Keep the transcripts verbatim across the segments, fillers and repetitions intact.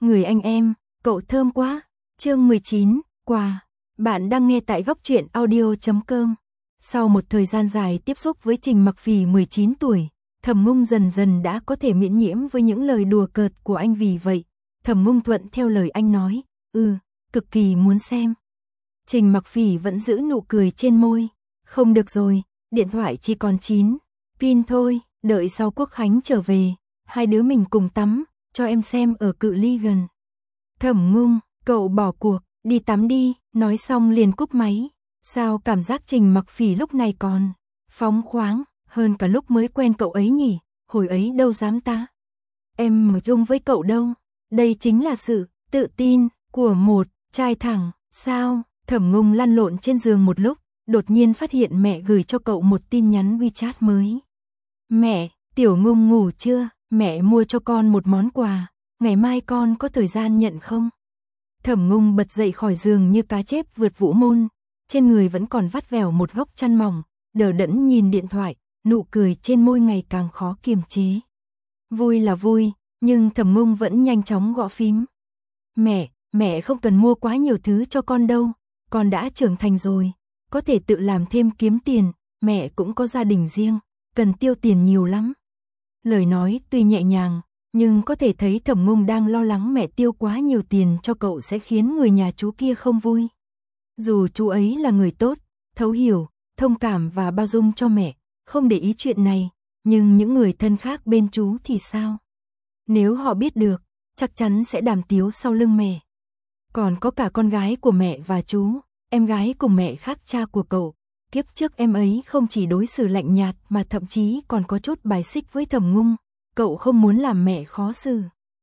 người anh em, cậu thơm quá. Chương mười chín, quà. Bạn đang nghe tại góc truyện audio chấm com. Sau một thời gian dài tiếp xúc với Trình Mặc Phỉ mười chín tuổi, Thẩm Ngung dần dần đã có thể miễn nhiễm với những lời đùa cợt của anh, vì vậy, Thẩm Ngung thuận theo lời anh nói, "Ừ, cực kỳ muốn xem." Trình Mặc Phỉ vẫn giữ nụ cười trên môi, "Không được rồi, điện thoại chỉ còn chín pin thôi, đợi sau Quốc khánh trở về, hai đứa mình cùng tắm, cho em xem ở cự ly gần." Thẩm Ngung, cậu bỏ cuộc, đi tắm đi, nói xong liền cúp máy. Sao cảm giác Trình Mặc Phỉ lúc này còn phóng khoáng hơn cả lúc mới quen cậu ấy nhỉ, hồi ấy đâu dám ta. Em mà chung với cậu đâu, đây chính là sự tự tin của một trai thẳng, sao? Thẩm Ngung lăn lộn trên giường một lúc, đột nhiên phát hiện mẹ gửi cho cậu một tin nhắn WeChat mới. "Mẹ, Tiểu Ngung ngủ chưa? Mẹ mua cho con một món quà, ngày mai con có thời gian nhận không?" Thẩm Ngung bật dậy khỏi giường như cá chép vượt vũ môn, trên người vẫn còn vắt vẻo một góc chăn mỏng, đờ đẫn nhìn điện thoại, nụ cười trên môi ngày càng khó kiềm chế. Vui là vui, nhưng Thẩm Ngung vẫn nhanh chóng gõ phím. "Mẹ, mẹ không cần mua quá nhiều thứ cho con đâu, con đã trưởng thành rồi, có thể tự làm thêm kiếm tiền, mẹ cũng có gia đình riêng, cần tiêu tiền nhiều lắm." Lời nói tuy nhẹ nhàng, nhưng có thể thấy Thẩm Ngung đang lo lắng mẹ tiêu quá nhiều tiền cho cậu sẽ khiến người nhà chú kia không vui. Dù chú ấy là người tốt, thấu hiểu, thông cảm và bao dung cho mẹ, không để ý chuyện này, nhưng những người thân khác bên chú thì sao? Nếu họ biết được, chắc chắn sẽ đàm tiếu sau lưng mẹ. Còn có cả con gái của mẹ và chú, em gái cùng mẹ khác cha của cậu. Kiếp trước em ấy không chỉ đối xử lạnh nhạt mà thậm chí còn có chút bài xích với Thẩm Ngung. Cậu không muốn làm mẹ khó xử.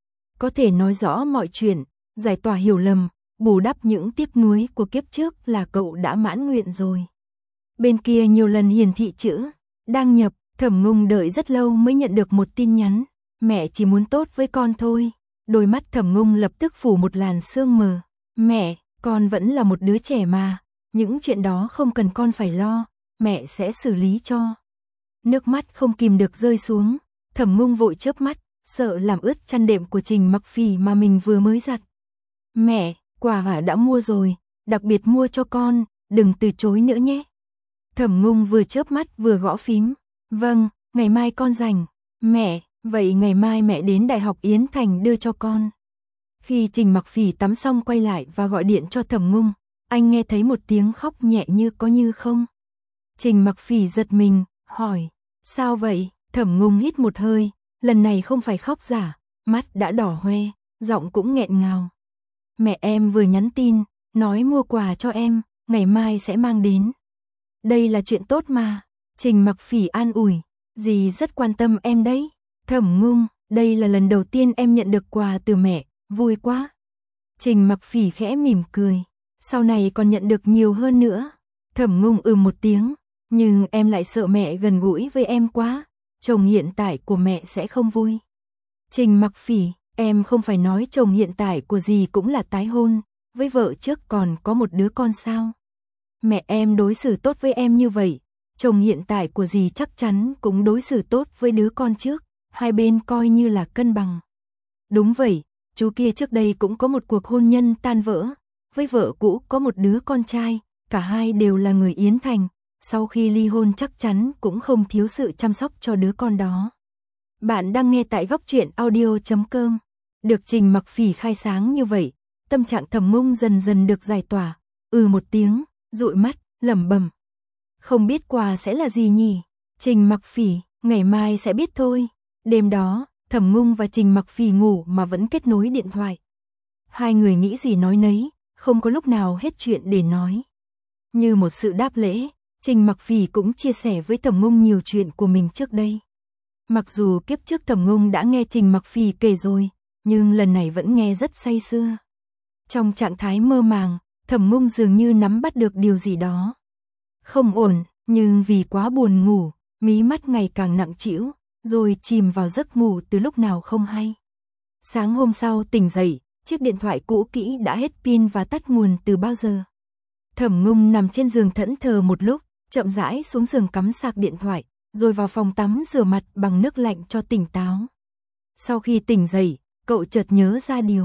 Có thể nói rõ mọi chuyện, giải tỏa hiểu lầm, bù đắp những tiếc nuối của kiếp trước là cậu đã mãn nguyện rồi. Bên kia nhiều lần hiển thị chữ đăng nhập, Thẩm Ngung đợi rất lâu mới nhận được một tin nhắn. "Mẹ chỉ muốn tốt với con thôi." Đôi mắt Thẩm Ngung lập tức phủ một làn sương mờ. "Mẹ, con vẫn là một đứa trẻ mà, những chuyện đó không cần con phải lo, mẹ sẽ xử lý cho." Nước mắt không kìm được rơi xuống, Thẩm Ngung vội chớp mắt, sợ làm ướt chăn đệm của Trình Mặc Phỉ mà mình vừa mới giặt. "Mẹ, quà hả đã mua rồi, đặc biệt mua cho con, đừng từ chối nữa nhé." Thẩm Ngung vừa chớp mắt vừa gõ phím. "Vâng, ngày mai con rảnh." "Mẹ, vậy ngày mai mẹ đến Đại học Yến Thành đưa cho con." Khi Trình Mặc Phỉ tắm xong quay lại và gọi điện cho Thẩm Ngung, anh nghe thấy một tiếng khóc nhẹ như có như không. Trình Mặc Phỉ giật mình, hỏi, "Sao vậy?" Thẩm Ngung hít một hơi, lần này không phải khóc giả, mắt đã đỏ hoe, giọng cũng nghẹn ngào. "Mẹ em vừa nhắn tin, nói mua quà cho em, ngày mai sẽ mang đến." "Đây là chuyện tốt mà." Trình Mặc Phỉ an ủi, "Dì rất quan tâm em đấy." Thẩm Ngung, "Đây là lần đầu tiên em nhận được quà từ mẹ, vui quá." Trình Mặc Phỉ khẽ mỉm cười, "Sau này còn nhận được nhiều hơn nữa." Thẩm Ngung ừ một tiếng, "Nhưng em lại sợ mẹ gần gũi với em quá, chồng hiện tại của mẹ sẽ không vui." Trình Mặc Phỉ, "Em không phải nói chồng hiện tại của dì cũng là tái hôn, với vợ trước còn có một đứa con sao? Mẹ em đối xử tốt với em như vậy, chồng hiện tại của dì chắc chắn cũng đối xử tốt với đứa con trước, hai bên coi như là cân bằng." "Đúng vậy, chú kia trước đây cũng có một cuộc hôn nhân tan vỡ, với vợ cũ có một đứa con trai, cả hai đều là người Yến Thành, sau khi ly hôn chắc chắn cũng không thiếu sự chăm sóc cho đứa con đó." Bạn đang nghe tại góc truyện audio chấm com. Được Trình Mặc Phỉ khai sáng như vậy, tâm trạng Thẩm Ngung dần dần được giải tỏa, ừ một tiếng, dụi mắt, lẩm bẩm, "Không biết quà sẽ là gì nhỉ?" Trình Mặc Phỉ, "Ngày mai sẽ biết thôi." Đêm đó, Thẩm Ngung và Trình Mặc Phỉ ngủ mà vẫn kết nối điện thoại. Hai người nghĩ gì nói nấy, không có lúc nào hết chuyện để nói. Như một sự đáp lễ, Trình Mặc Phỉ cũng chia sẻ với Thẩm Ngung nhiều chuyện của mình trước đây. Mặc dù kiếp trước Thẩm Ngung đã nghe Trình Mặc Phỉ kể rồi, nhưng lần này vẫn nghe rất say sưa. Trong trạng thái mơ màng, Thẩm Ngung dường như nắm bắt được điều gì đó. Không ổn, nhưng vì quá buồn ngủ, mí mắt ngày càng nặng trĩu, rồi chìm vào giấc ngủ từ lúc nào không hay. Sáng hôm sau tỉnh dậy, chiếc điện thoại cũ kỹ đã hết pin và tắt nguồn từ bao giờ. Thẩm Ngung nằm trên giường thẫn thờ một lúc, chậm rãi xuống giường cắm sạc điện thoại, rồi vào phòng tắm rửa mặt bằng nước lạnh cho tỉnh táo. Sau khi tỉnh dậy, cậu chợt nhớ ra điều.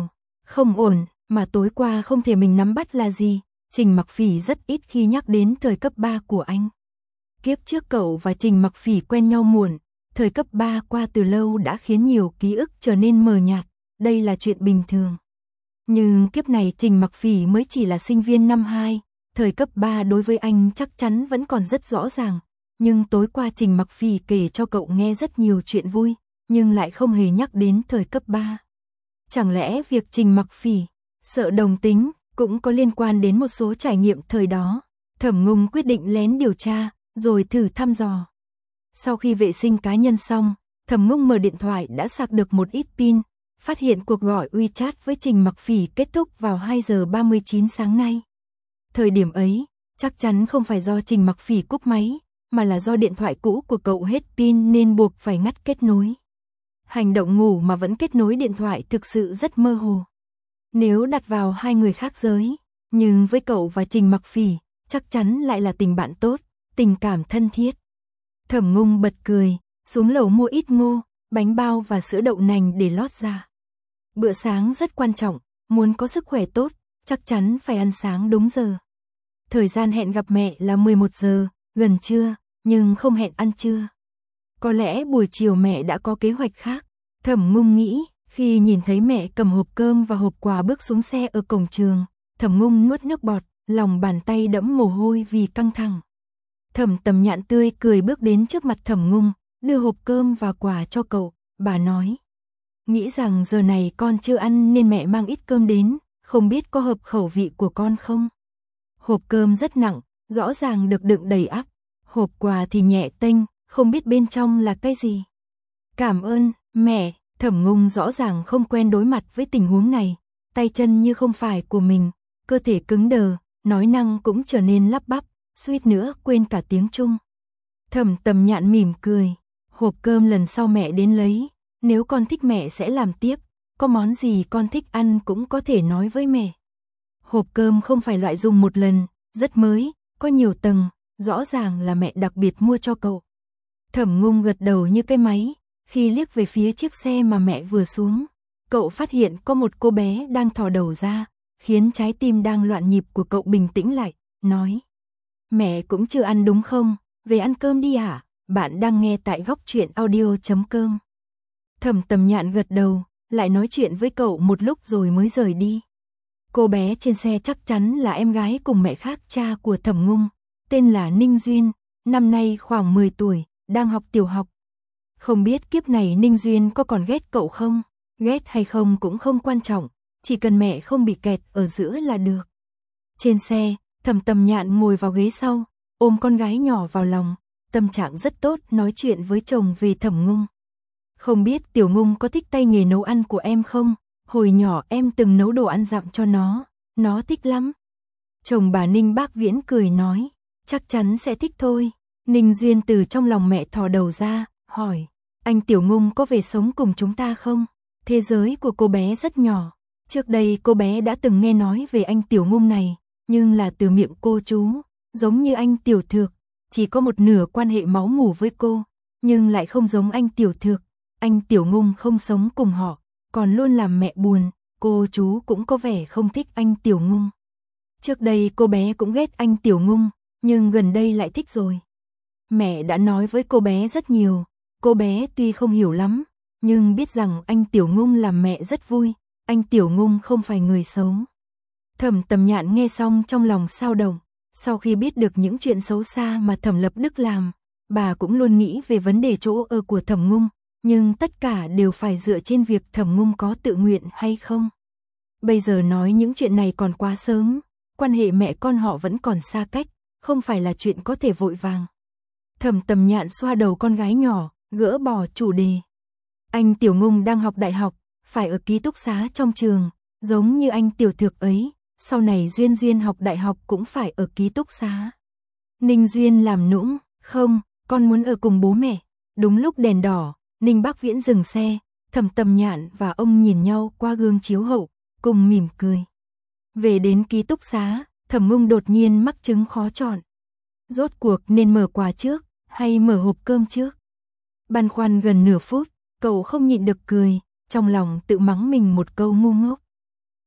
Không ổn, mà tối qua không thể mình nắm bắt là gì? Trình Mặc Phỉ rất ít khi nhắc đến thời cấp ba của anh. Kiếp trước cậu và Trình Mặc Phỉ quen nhau muộn, thời cấp ba qua từ lâu đã khiến nhiều ký ức trở nên mờ nhạt, đây là chuyện bình thường. Nhưng kiếp này Trình Mặc Phỉ mới chỉ là sinh viên năm hai, thời cấp ba đối với anh chắc chắn vẫn còn rất rõ ràng. Nhưng tối qua Trình Mặc Phỉ kể cho cậu nghe rất nhiều chuyện vui, nhưng lại không hề nhắc đến thời cấp ba. Chẳng lẽ việc Trình Mặc Phỉ sợ đồng tính cũng có liên quan đến một số trải nghiệm thời đó? Thẩm Ngung quyết định lén điều tra, rồi thử thăm dò. Sau khi vệ sinh cá nhân xong, Thẩm Ngung mở điện thoại đã sạc được một ít pin, phát hiện cuộc gọi WeChat với Trình Mặc Phỉ kết thúc vào hai giờ ba mươi chín sáng nay. Thời điểm ấy, chắc chắn không phải do Trình Mặc Phỉ cúp máy, mà là do điện thoại cũ của cậu hết pin nên buộc phải ngắt kết nối. Hành động ngủ mà vẫn kết nối điện thoại thực sự rất mơ hồ. Nếu đặt vào hai người khác giới, nhưng với cậu và Trình Mặc Phỉ, chắc chắn lại là tình bạn tốt, tình cảm thân thiết. Thẩm Ngung bật cười, xuống lầu mua ít ngô, bánh bao và sữa đậu nành để lót ra. Bữa sáng rất quan trọng, muốn có sức khỏe tốt, chắc chắn phải ăn sáng đúng giờ. Thời gian hẹn gặp mẹ là mười một giờ, gần trưa, nhưng không hẹn ăn trưa. Có lẽ buổi chiều mẹ đã có kế hoạch khác. Thẩm Ngung nghĩ, khi nhìn thấy mẹ cầm hộp cơm và hộp quà bước xuống xe ở cổng trường, Thẩm Ngung nuốt nước bọt, lòng bàn tay đẫm mồ hôi vì căng thẳng. Thẩm Tầm Nhạn tươi cười bước đến trước mặt Thẩm Ngung, đưa hộp cơm và quà cho cậu, bà nói. Nghĩ rằng giờ này con chưa ăn nên mẹ mang ít cơm đến, không biết có hợp khẩu vị của con không? Hộp cơm rất nặng, rõ ràng được đựng đầy ắp, hộp quà thì nhẹ tênh, không biết bên trong là cái gì. Cảm ơn, mẹ. Thẩm Ngung rõ ràng không quen đối mặt với tình huống này, tay chân như không phải của mình, cơ thể cứng đờ, nói năng cũng trở nên lắp bắp, suýt nữa quên cả tiếng Trung. Thẩm Tầm Nhạn mỉm cười, hộp cơm lần sau mẹ đến lấy, nếu con thích mẹ sẽ làm tiếp, có món gì con thích ăn cũng có thể nói với mẹ. Hộp cơm không phải loại dùng một lần, rất mới, có nhiều tầng, rõ ràng là mẹ đặc biệt mua cho cậu. Thẩm Ngung gật đầu như cái máy. Khi liếc về phía chiếc xe mà mẹ vừa xuống, cậu phát hiện có một cô bé đang thò đầu ra, khiến trái tim đang loạn nhịp của cậu bình tĩnh lại, nói. Mẹ cũng chưa ăn đúng không? Về ăn cơm đi ạ. À? Bạn đang nghe tại góc truyện audio chấm com. Thẩm Tầm Nhạn gật đầu, lại nói chuyện với cậu một lúc rồi mới rời đi. Cô bé trên xe chắc chắn là em gái cùng mẹ khác cha của Thẩm Ngung, tên là Ninh Duyên, năm nay khoảng mười tuổi, đang học tiểu học. Không biết kiếp này Ninh Duyên có còn ghét cậu không? Ghét hay không cũng không quan trọng, chỉ cần mẹ không bị kẹt ở giữa là được. Trên xe, Thẩm Tầm Nhạn ngồi vào ghế sau, ôm con gái nhỏ vào lòng, tâm trạng rất tốt nói chuyện với chồng về Thẩm Ngung. Không biết Tiểu Ngung có thích tay nghề nấu ăn của em không? Hồi nhỏ em từng nấu đồ ăn dặm cho nó, nó thích lắm. Chồng bà Ninh Bác Viễn cười nói, chắc chắn sẽ thích thôi. Ninh Duyên từ trong lòng mẹ thò đầu ra, hỏi, anh Tiểu Ngung có về sống cùng chúng ta không? Thế giới của cô bé rất nhỏ. Trước đây cô bé đã từng nghe nói về anh Tiểu Ngung này, nhưng là từ miệng cô chú, giống như anh Tiểu Thược, chỉ có một nửa quan hệ máu mủ với cô, nhưng lại không giống anh Tiểu Thược. Anh Tiểu Ngung không sống cùng họ, còn luôn làm mẹ buồn, cô chú cũng có vẻ không thích anh Tiểu Ngung. Trước đây cô bé cũng ghét anh Tiểu Ngung, nhưng gần đây lại thích rồi. Mẹ đã nói với cô bé rất nhiều, cô bé tuy không hiểu lắm, nhưng biết rằng anh Tiểu Ngung làm mẹ rất vui, anh Tiểu Ngung không phải người xấu. Thẩm Tầm Nhạn nghe xong trong lòng xao động, sau khi biết được những chuyện xấu xa mà Thẩm Lập Đức làm, bà cũng luôn nghĩ về vấn đề chỗ ở của Thẩm Ngung, nhưng tất cả đều phải dựa trên việc Thẩm Ngung có tự nguyện hay không. Bây giờ nói những chuyện này còn quá sớm, quan hệ mẹ con họ vẫn còn xa cách, không phải là chuyện có thể vội vàng. Thẩm Tầm Nhạn xoa đầu con gái nhỏ, gỡ bỏ chủ đề. Anh Tiểu Ngung đang học đại học, phải ở ký túc xá trong trường, giống như anh Tiểu Thược ấy, sau này Duyên Duyên học đại học cũng phải ở ký túc xá. Ninh Duyên làm nũng, không, con muốn ở cùng bố mẹ. Đúng lúc đèn đỏ, Ninh Bác Viễn dừng xe, Thẩm Tầm Nhạn và ông nhìn nhau qua gương chiếu hậu, cùng mỉm cười. Về đến ký túc xá, Thẩm Ngung đột nhiên mắc chứng khó chọn. Rốt cuộc nên mở quà trước, hay mở hộp cơm trước? Băn khoăn gần nửa phút, cậu không nhịn được cười, trong lòng tự mắng mình một câu ngu ngốc.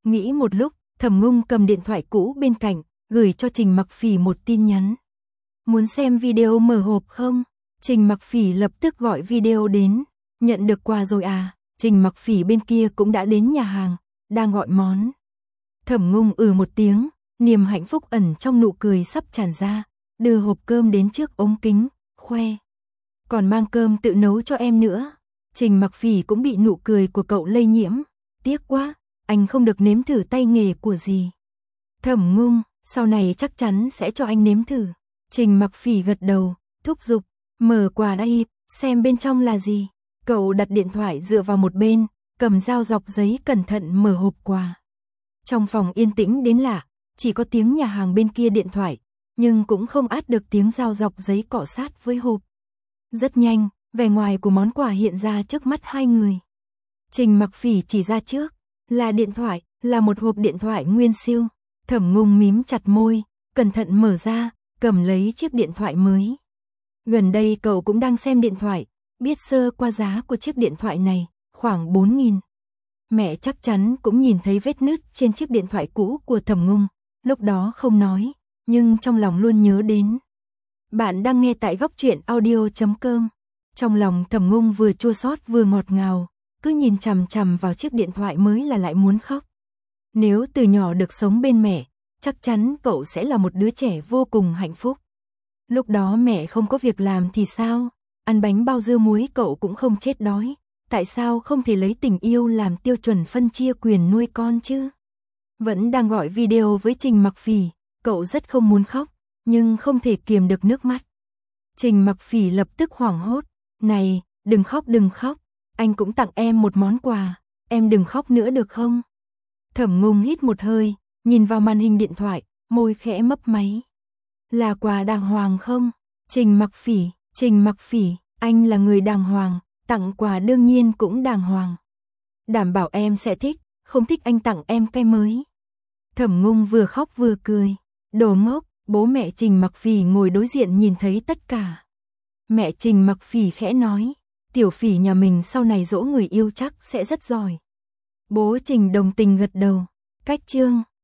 Nghĩ một lúc, Thẩm Ngung cầm điện thoại cũ bên cạnh, gửi cho Trình Mặc Phỉ một tin nhắn. Muốn xem video mở hộp không? Trình Mặc Phỉ lập tức gọi video đến. Nhận được quà rồi à? Trình Mặc Phỉ bên kia cũng đã đến nhà hàng, đang gọi món. Thẩm Ngung ừ một tiếng, niềm hạnh phúc ẩn trong nụ cười sắp tràn ra, đưa hộp cơm đến trước ống kính, khoe. Còn mang cơm tự nấu cho em nữa. Trình Mặc Phỉ cũng bị nụ cười của cậu lây nhiễm. Tiếc quá, anh không được nếm thử tay nghề của gì. Thẩm Ngung, sau này chắc chắn sẽ cho anh nếm thử. Trình Mặc Phỉ gật đầu, thúc giục, mở quà đây, xem bên trong là gì. Cậu đặt điện thoại dựa vào một bên, cầm dao dọc giấy cẩn thận mở hộp quà. Trong phòng yên tĩnh đến lạ, chỉ có tiếng nhà hàng bên kia điện thoại, nhưng cũng không át được tiếng dao dọc giấy cọ sát với hộp. Rất nhanh, vẻ ngoài của món quà hiện ra trước mắt hai người. Trình Mặc Phỉ chỉ ra trước, là điện thoại, là một hộp điện thoại nguyên siêu. Thẩm Ngung mím chặt môi, cẩn thận mở ra, cầm lấy chiếc điện thoại mới. Gần đây cậu cũng đang xem điện thoại, biết sơ qua giá của chiếc điện thoại này, khoảng bốn nghìn. Mẹ chắc chắn cũng nhìn thấy vết nứt trên chiếc điện thoại cũ của Thẩm Ngung, lúc đó không nói, nhưng trong lòng luôn nhớ đến. Bạn đang nghe tại góc truyện audio chấm com. Trong lòng Thẩm Ngung vừa chua xót vừa ngọt ngào, cứ nhìn chằm chằm vào chiếc điện thoại mới là lại muốn khóc. Nếu từ nhỏ được sống bên mẹ, chắc chắn cậu sẽ là một đứa trẻ vô cùng hạnh phúc. Lúc đó mẹ không có việc làm thì sao? Ăn bánh bao dưa muối cậu cũng không chết đói. Tại sao không thể lấy tình yêu làm tiêu chuẩn phân chia quyền nuôi con chứ? Vẫn đang gọi video với Trình Mặc Phỉ, cậu rất không muốn khóc, nhưng không thể kiềm được nước mắt. Trình Mặc Phỉ lập tức hoảng hốt. Này, đừng khóc đừng khóc, anh cũng tặng em một món quà, em đừng khóc nữa được không? Thẩm Ngung hít một hơi, nhìn vào màn hình điện thoại, môi khẽ mấp máy. Là quà đàng hoàng không? Trình Mặc Phỉ, Trình Mặc Phỉ, anh là người đàng hoàng, tặng quà đương nhiên cũng đàng hoàng. Đảm bảo em sẽ thích, không thích anh tặng em cái mới. Thẩm Ngung vừa khóc vừa cười. Đồ ngốc, bố mẹ Trình Mặc Phỉ ngồi đối diện nhìn thấy tất cả. Mẹ Trình Mặc Phỉ khẽ nói, tiểu Phỉ nhà mình sau này dỗ người yêu chắc sẽ rất giỏi. Bố Trình đồng tình gật đầu. Cách chương